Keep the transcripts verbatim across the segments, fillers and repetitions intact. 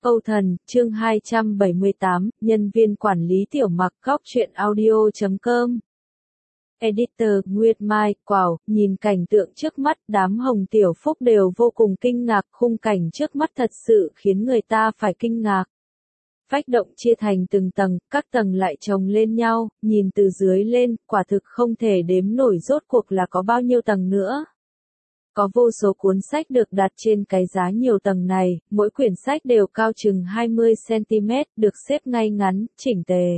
Âu Thần, chương hai trăm bảy mươi tám, nhân viên quản lý Tiểu Mặc, góc truyện audio chấm com. Editor, Nguyệt Mai, Quảo, nhìn cảnh tượng trước mắt, đám Hồng Tiểu Phúc đều vô cùng kinh ngạc, khung cảnh trước mắt thật sự khiến người ta phải kinh ngạc. Vách động chia thành từng tầng, các tầng lại chồng lên nhau, nhìn từ dưới lên, quả thực không thể đếm nổi rốt cuộc là có bao nhiêu tầng nữa. Có vô số cuốn sách được đặt trên cái giá nhiều tầng này, mỗi quyển sách đều cao chừng hai mươi xăng-ti-mét, được xếp ngay ngắn, chỉnh tề.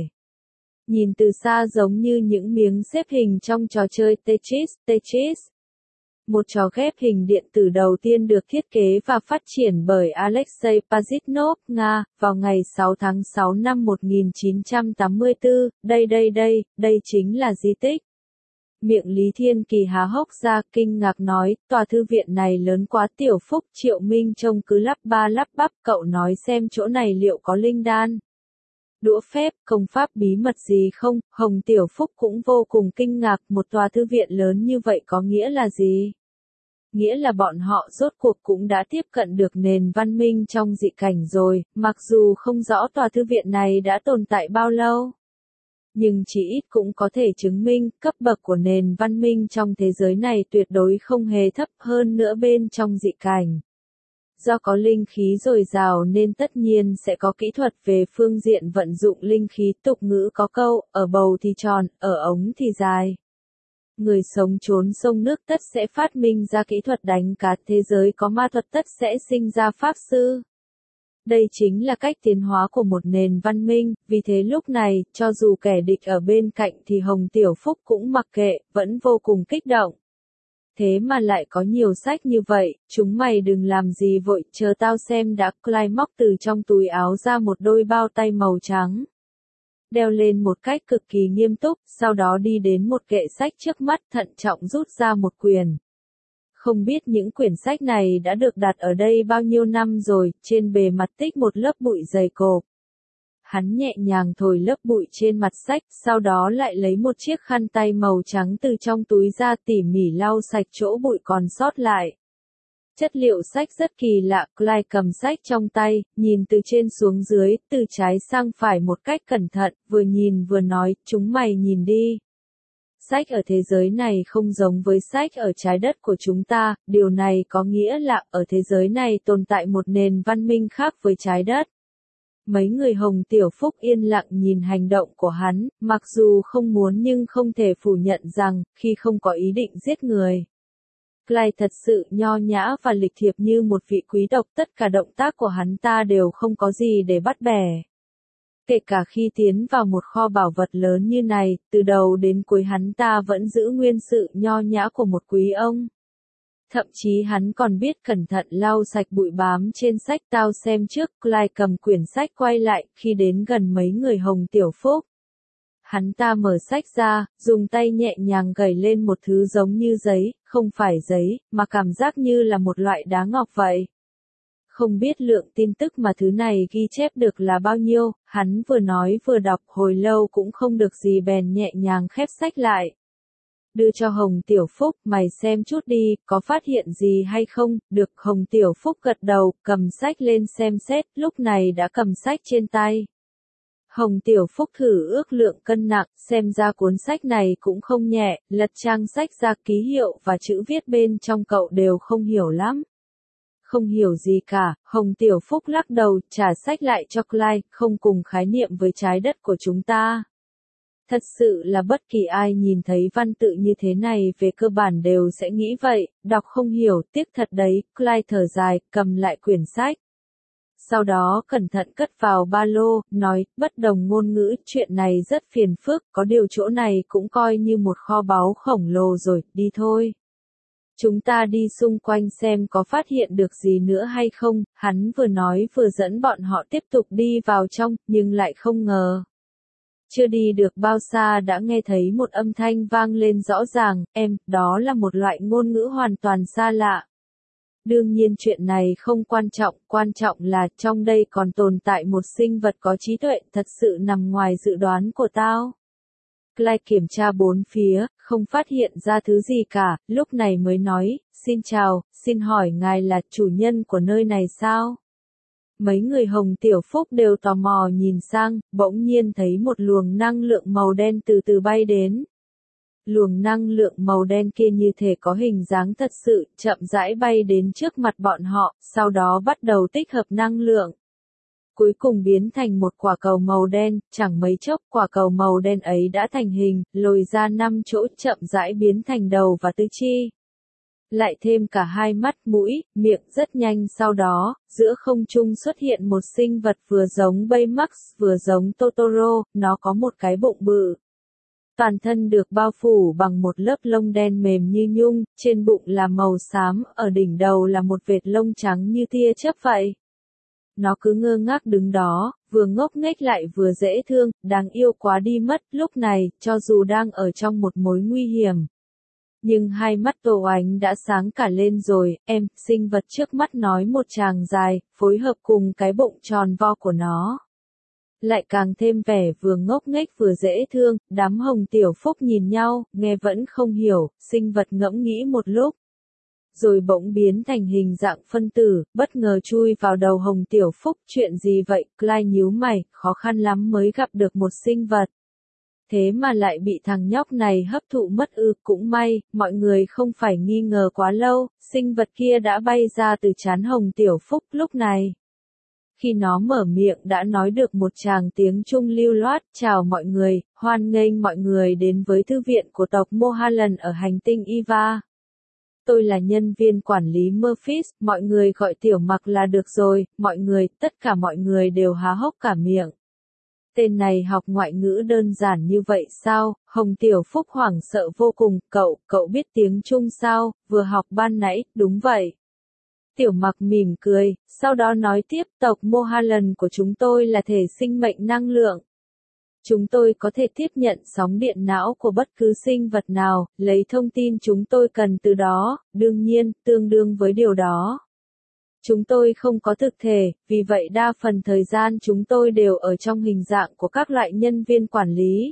Nhìn từ xa giống như những miếng xếp hình trong trò chơi Tetris, Tetris. Một trò ghép hình điện tử đầu tiên được thiết kế và phát triển bởi Alexei Pajitnov, Nga, vào ngày sáu tháng sáu năm một nghìn chín trăm tám mươi tư, đây đây đây, đây chính là di tích. Miệng Lý Thiên Kỳ há hốc ra, kinh ngạc nói, tòa thư viện này lớn quá. Tiểu Phúc, Triệu Minh trông cứ lắp ba lắp bắp, cậu nói xem chỗ này liệu có linh đan, đũa phép, công pháp bí mật gì không? Hồng Tiểu Phúc cũng vô cùng kinh ngạc, một tòa thư viện lớn như vậy có nghĩa là gì? Nghĩa là bọn họ rốt cuộc cũng đã tiếp cận được nền văn minh trong dị cảnh rồi, mặc dù không rõ tòa thư viện này đã tồn tại bao lâu. Nhưng chỉ ít cũng có thể chứng minh, cấp bậc của nền văn minh trong thế giới này tuyệt đối không hề thấp hơn nữa bên trong dị cảnh. Do có linh khí dồi dào nên tất nhiên sẽ có kỹ thuật về phương diện vận dụng linh khí. Tục ngữ có câu, ở bầu thì tròn, ở ống thì dài. Người sống trốn sông nước tất sẽ phát minh ra kỹ thuật đánh cá, thế giới có ma thuật tất sẽ sinh ra pháp sư. Đây chính là cách tiến hóa của một nền văn minh, vì thế lúc này, cho dù kẻ địch ở bên cạnh thì Hồng Tiểu Phúc cũng mặc kệ, vẫn vô cùng kích động. Thế mà lại có nhiều sách như vậy, chúng mày đừng làm gì vội, chờ tao xem đã. Clyde móc từ trong túi áo ra một đôi bao tay màu trắng. Đeo lên một cách cực kỳ nghiêm túc, sau đó đi đến một kệ sách trước mắt, thận trọng rút ra một quyển. Không biết những quyển sách này đã được đặt ở đây bao nhiêu năm rồi, trên bề mặt tích một lớp bụi dày cộp. Hắn nhẹ nhàng thổi lớp bụi trên mặt sách, sau đó lại lấy một chiếc khăn tay màu trắng từ trong túi ra, tỉ mỉ lau sạch chỗ bụi còn sót lại. Chất liệu sách rất kỳ lạ, Clyde cầm sách trong tay, nhìn từ trên xuống dưới, từ trái sang phải một cách cẩn thận, vừa nhìn vừa nói, chúng mày nhìn đi. Sách ở thế giới này không giống với sách ở trái đất của chúng ta, điều này có nghĩa là ở thế giới này tồn tại một nền văn minh khác với trái đất. Mấy người Hồng Tiểu Phúc yên lặng nhìn hành động của hắn, mặc dù không muốn nhưng không thể phủ nhận rằng, khi không có ý định giết người. Clyde thật sự nho nhã và lịch thiệp như một vị quý tộc, tất cả động tác của hắn ta đều không có gì để bắt bẻ. Kể cả khi tiến vào một kho bảo vật lớn như này, từ đầu đến cuối hắn ta vẫn giữ nguyên sự nho nhã của một quý ông. Thậm chí hắn còn biết cẩn thận lau sạch bụi bám trên sách. Tao xem trước. Clyde cầm quyển sách quay lại, khi đến gần mấy người Hồng Tiểu Phúc. Hắn ta mở sách ra, dùng tay nhẹ nhàng gẩy lên một thứ giống như giấy, không phải giấy, mà cảm giác như là một loại đá ngọc vậy. Không biết lượng tin tức mà thứ này ghi chép được là bao nhiêu, hắn vừa nói vừa đọc hồi lâu cũng không được gì bèn nhẹ nhàng khép sách lại. Đưa cho Hồng Tiểu Phúc, mày xem chút đi, có phát hiện gì hay không? Được. Hồng Tiểu Phúc gật đầu, cầm sách lên xem xét, lúc này đã cầm sách trên tay. Hồng Tiểu Phúc thử ước lượng cân nặng, xem ra cuốn sách này cũng không nhẹ, lật trang sách ra, ký hiệu và chữ viết bên trong cậu đều không hiểu lắm. Không hiểu gì cả, Hồng Tiểu Phúc lắc đầu, trả sách lại cho Clyde, không cùng khái niệm với trái đất của chúng ta. Thật sự là bất kỳ ai nhìn thấy văn tự như thế này về cơ bản đều sẽ nghĩ vậy, đọc không hiểu, tiếc thật đấy. Clyde thở dài, cầm lại quyển sách. Sau đó cẩn thận cất vào ba lô, nói, bất đồng ngôn ngữ, chuyện này rất phiền phức, có điều chỗ này cũng coi như một kho báu khổng lồ rồi, đi thôi. Chúng ta đi xung quanh xem có phát hiện được gì nữa hay không. Hắn vừa nói vừa dẫn bọn họ tiếp tục đi vào trong, nhưng lại không ngờ. Chưa đi được bao xa đã nghe thấy một âm thanh vang lên rõ ràng, em, đó là một loại ngôn ngữ hoàn toàn xa lạ. Đương nhiên chuyện này không quan trọng, quan trọng là trong đây còn tồn tại một sinh vật có trí tuệ, thật sự nằm ngoài dự đoán của tao. Clyde kiểm tra bốn phía, không phát hiện ra thứ gì cả, lúc này mới nói, xin chào, xin hỏi ngài là chủ nhân của nơi này sao? Mấy người Hồng Tiểu Phúc đều tò mò nhìn sang, bỗng nhiên thấy một luồng năng lượng màu đen từ từ bay đến. Luồng năng lượng màu đen kia như thể có hình dáng thật sự, chậm rãi bay đến trước mặt bọn họ, sau đó bắt đầu tích hợp năng lượng. Cuối cùng biến thành một quả cầu màu đen, chẳng mấy chốc quả cầu màu đen ấy đã thành hình, lồi ra năm chỗ chậm rãi biến thành đầu và tứ chi. Lại thêm cả hai mắt, mũi, miệng rất nhanh sau đó, giữa không trung xuất hiện một sinh vật vừa giống Baymax vừa giống Totoro, nó có một cái bụng bự. Toàn thân được bao phủ bằng một lớp lông đen mềm như nhung, trên bụng là màu xám, ở đỉnh đầu là một vệt lông trắng như tia chớp vậy. Nó cứ ngơ ngác đứng đó, vừa ngốc nghếch lại vừa dễ thương, đáng yêu quá đi mất, lúc này, cho dù đang ở trong một mối nguy hiểm. Nhưng hai mắt Tô Oánh đã sáng cả lên rồi, em, sinh vật trước mắt nói một tràng dài, phối hợp cùng cái bụng tròn vo của nó. Lại càng thêm vẻ vừa ngốc nghếch vừa dễ thương, đám Hồng Tiểu Phúc nhìn nhau, nghe vẫn không hiểu, sinh vật ngẫm nghĩ một lúc. Rồi bỗng biến thành hình dạng phân tử, bất ngờ chui vào đầu Hồng Tiểu Phúc, chuyện gì vậy, Clyde nhíu mày, khó khăn lắm mới gặp được một sinh vật. Thế mà lại bị thằng nhóc này hấp thụ mất ư, cũng may, mọi người không phải nghi ngờ quá lâu, sinh vật kia đã bay ra từ trán Hồng Tiểu Phúc lúc này. Khi nó mở miệng đã nói được một tràng tiếng Trung lưu loát, chào mọi người, hoan nghênh mọi người đến với thư viện của tộc Mohalan ở hành tinh Eva. Tôi là nhân viên quản lý Murphys, mọi người gọi Tiểu Mặc là được rồi, mọi người, tất cả mọi người đều há hốc cả miệng. Tên này học ngoại ngữ đơn giản như vậy sao? Hồng Tiểu Phúc hoảng sợ vô cùng, cậu, cậu biết tiếng Trung sao, vừa học ban nãy, đúng vậy. Tiểu Mặc mỉm cười, sau đó nói tiếp, tộc Mohalan của chúng tôi là thể sinh mệnh năng lượng. Chúng tôi có thể tiếp nhận sóng điện não của bất cứ sinh vật nào, lấy thông tin chúng tôi cần từ đó, đương nhiên, tương đương với điều đó. Chúng tôi không có thực thể, vì vậy đa phần thời gian chúng tôi đều ở trong hình dạng của các loại nhân viên quản lý.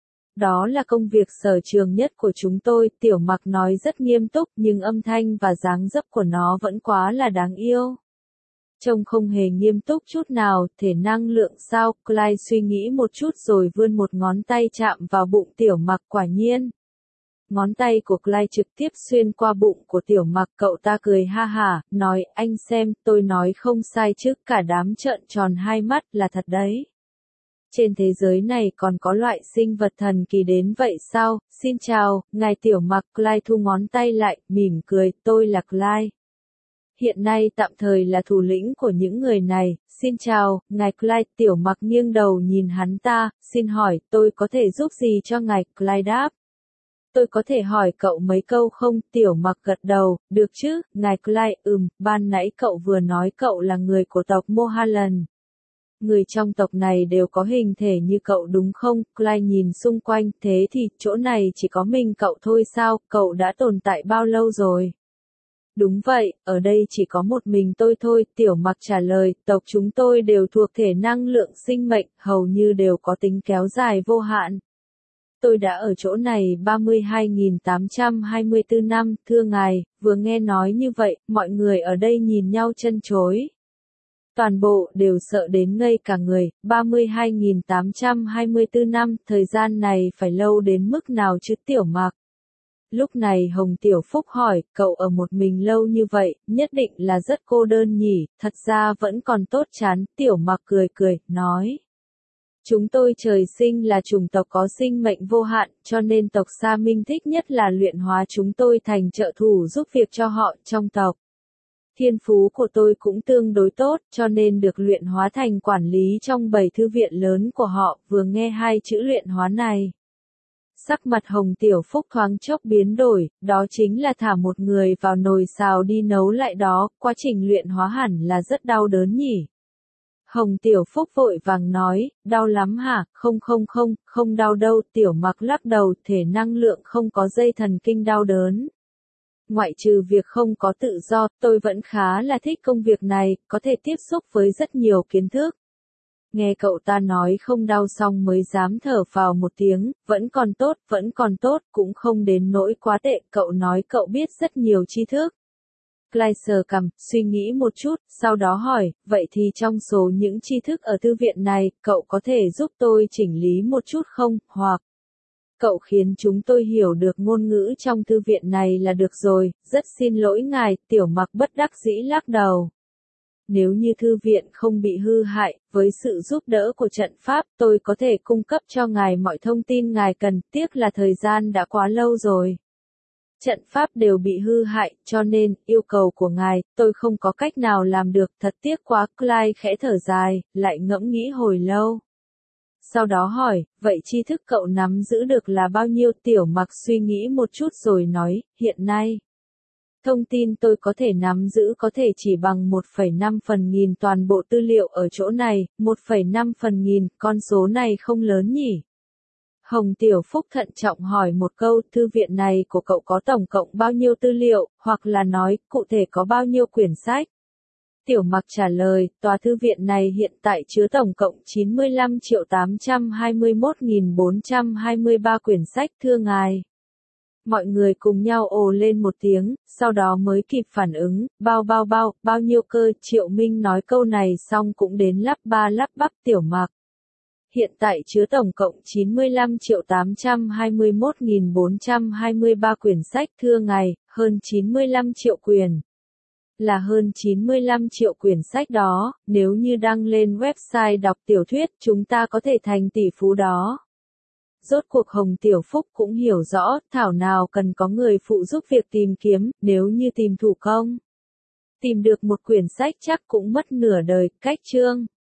Đó là công việc sở trường nhất của chúng tôi, Tiểu Mặc nói rất nghiêm túc nhưng âm thanh và dáng dấp của nó vẫn quá là đáng yêu. Trông không hề nghiêm túc chút nào, thể năng lượng sao, Clyde suy nghĩ một chút rồi vươn một ngón tay chạm vào bụng Tiểu Mặc, quả nhiên. Ngón tay của Clyde trực tiếp xuyên qua bụng của Tiểu Mặc, cậu ta cười ha hả, nói, anh xem, tôi nói không sai chứ, cả đám trợn tròn hai mắt, là thật đấy. Trên thế giới này còn có loại sinh vật thần kỳ đến vậy sao, xin chào, ngài Tiểu Mặc, Clyde thu ngón tay lại, mỉm cười, tôi là Clyde. Hiện nay tạm thời là thủ lĩnh của những người này, xin chào, ngài Clyde, Tiểu Mặc nghiêng đầu nhìn hắn ta, xin hỏi, tôi có thể giúp gì cho ngài, Clyde đáp. Tôi có thể hỏi cậu mấy câu không, Tiểu Mặc gật đầu, được chứ, ngài Clyde, ừm, ban nãy cậu vừa nói cậu là người của tộc Mohalan. Người trong tộc này đều có hình thể như cậu đúng không, Clyde nhìn xung quanh, thế thì, chỗ này chỉ có mình cậu thôi sao, cậu đã tồn tại bao lâu rồi? Đúng vậy, ở đây chỉ có một mình tôi thôi, Tiểu Mặc trả lời, tộc chúng tôi đều thuộc thể năng lượng sinh mệnh, hầu như đều có tính kéo dài vô hạn. Tôi đã ở chỗ này ba mươi hai nghìn tám trăm hai mươi tư năm, thưa ngài, vừa nghe nói như vậy, mọi người ở đây nhìn nhau chân chối. Toàn bộ đều sợ đến ngây cả người, ba mươi hai nghìn tám trăm hai mươi tư năm, thời gian này phải lâu đến mức nào chứ Tiểu Mặc? Lúc này Hồng Tiểu Phúc hỏi, cậu ở một mình lâu như vậy, nhất định là rất cô đơn nhỉ, thật ra vẫn còn tốt chán, Tiểu Mặc cười cười, nói. Chúng tôi trời sinh là chủng tộc có sinh mệnh vô hạn, cho nên tộc Sa Minh thích nhất là luyện hóa chúng tôi thành trợ thủ giúp việc cho họ trong tộc. Thiên phú của tôi cũng tương đối tốt, cho nên được luyện hóa thành quản lý trong bảy thư viện lớn của họ, vừa nghe hai chữ luyện hóa này. Sắc mặt Hồng Tiểu Phúc thoáng chốc biến đổi, đó chính là thả một người vào nồi xào đi nấu lại đó, quá trình luyện hóa hẳn là rất đau đớn nhỉ. Hồng Tiểu Phúc vội vàng nói, đau lắm hả, không không không, không đau đâu, Tiểu Mặc lắc đầu, thể năng lượng không có dây thần kinh đau đớn. Ngoại trừ việc không có tự do, tôi vẫn khá là thích công việc này, có thể tiếp xúc với rất nhiều kiến thức. Nghe cậu ta nói không đau xong mới dám thở phào một tiếng, vẫn còn tốt, vẫn còn tốt, cũng không đến nỗi quá tệ, cậu nói cậu biết rất nhiều tri thức. Clyde sờ cằm, suy nghĩ một chút, sau đó hỏi, vậy thì trong số những tri thức ở thư viện này, cậu có thể giúp tôi chỉnh lý một chút không, hoặc cậu khiến chúng tôi hiểu được ngôn ngữ trong thư viện này là được rồi, rất xin lỗi ngài, Tiểu Mặc bất đắc dĩ lắc đầu. Nếu như thư viện không bị hư hại, với sự giúp đỡ của trận pháp, tôi có thể cung cấp cho ngài mọi thông tin ngài cần, tiếc là thời gian đã quá lâu rồi. Trận pháp đều bị hư hại, cho nên, yêu cầu của ngài, tôi không có cách nào làm được, thật tiếc quá, Clyde khẽ thở dài, lại ngẫm nghĩ hồi lâu. Sau đó hỏi, vậy tri thức cậu nắm giữ được là bao nhiêu? Tiểu Mặc suy nghĩ một chút rồi nói, hiện nay. Thông tin tôi có thể nắm giữ có thể chỉ bằng một phẩy năm phần nghìn toàn bộ tư liệu ở chỗ này, một phẩy năm phần nghìn, con số này không lớn nhỉ? Hồng Tiểu Phúc thận trọng hỏi một câu, thư viện này của cậu có tổng cộng bao nhiêu tư liệu, hoặc là nói, cụ thể có bao nhiêu quyển sách? Tiểu Mặc trả lời, tòa thư viện này hiện tại chứa tổng cộng chín mươi lăm triệu tám trăm hai mươi mốt nghìn bốn trăm hai mươi ba quyển sách, thưa ngài. Mọi người cùng nhau ồ lên một tiếng, sau đó mới kịp phản ứng, bao bao bao, bao nhiêu cơ, Triệu Minh nói câu này xong cũng đến lắp ba lắp bắp. Tiểu Mặc. Hiện tại chứa tổng cộng chín mươi lăm triệu tám trăm hai mươi mốt nghìn bốn trăm hai mươi ba quyển sách, thưa ngài, hơn chín mươi lăm triệu quyển. Là hơn chín mươi lăm triệu quyển sách đó, nếu như đăng lên website đọc tiểu thuyết, chúng ta có thể thành tỷ phú đó. Rốt cuộc Hồng Tiểu Phúc cũng hiểu rõ, thảo nào cần có người phụ giúp việc tìm kiếm, nếu như tìm thủ công. Tìm được một quyển sách chắc cũng mất nửa đời, cách chương.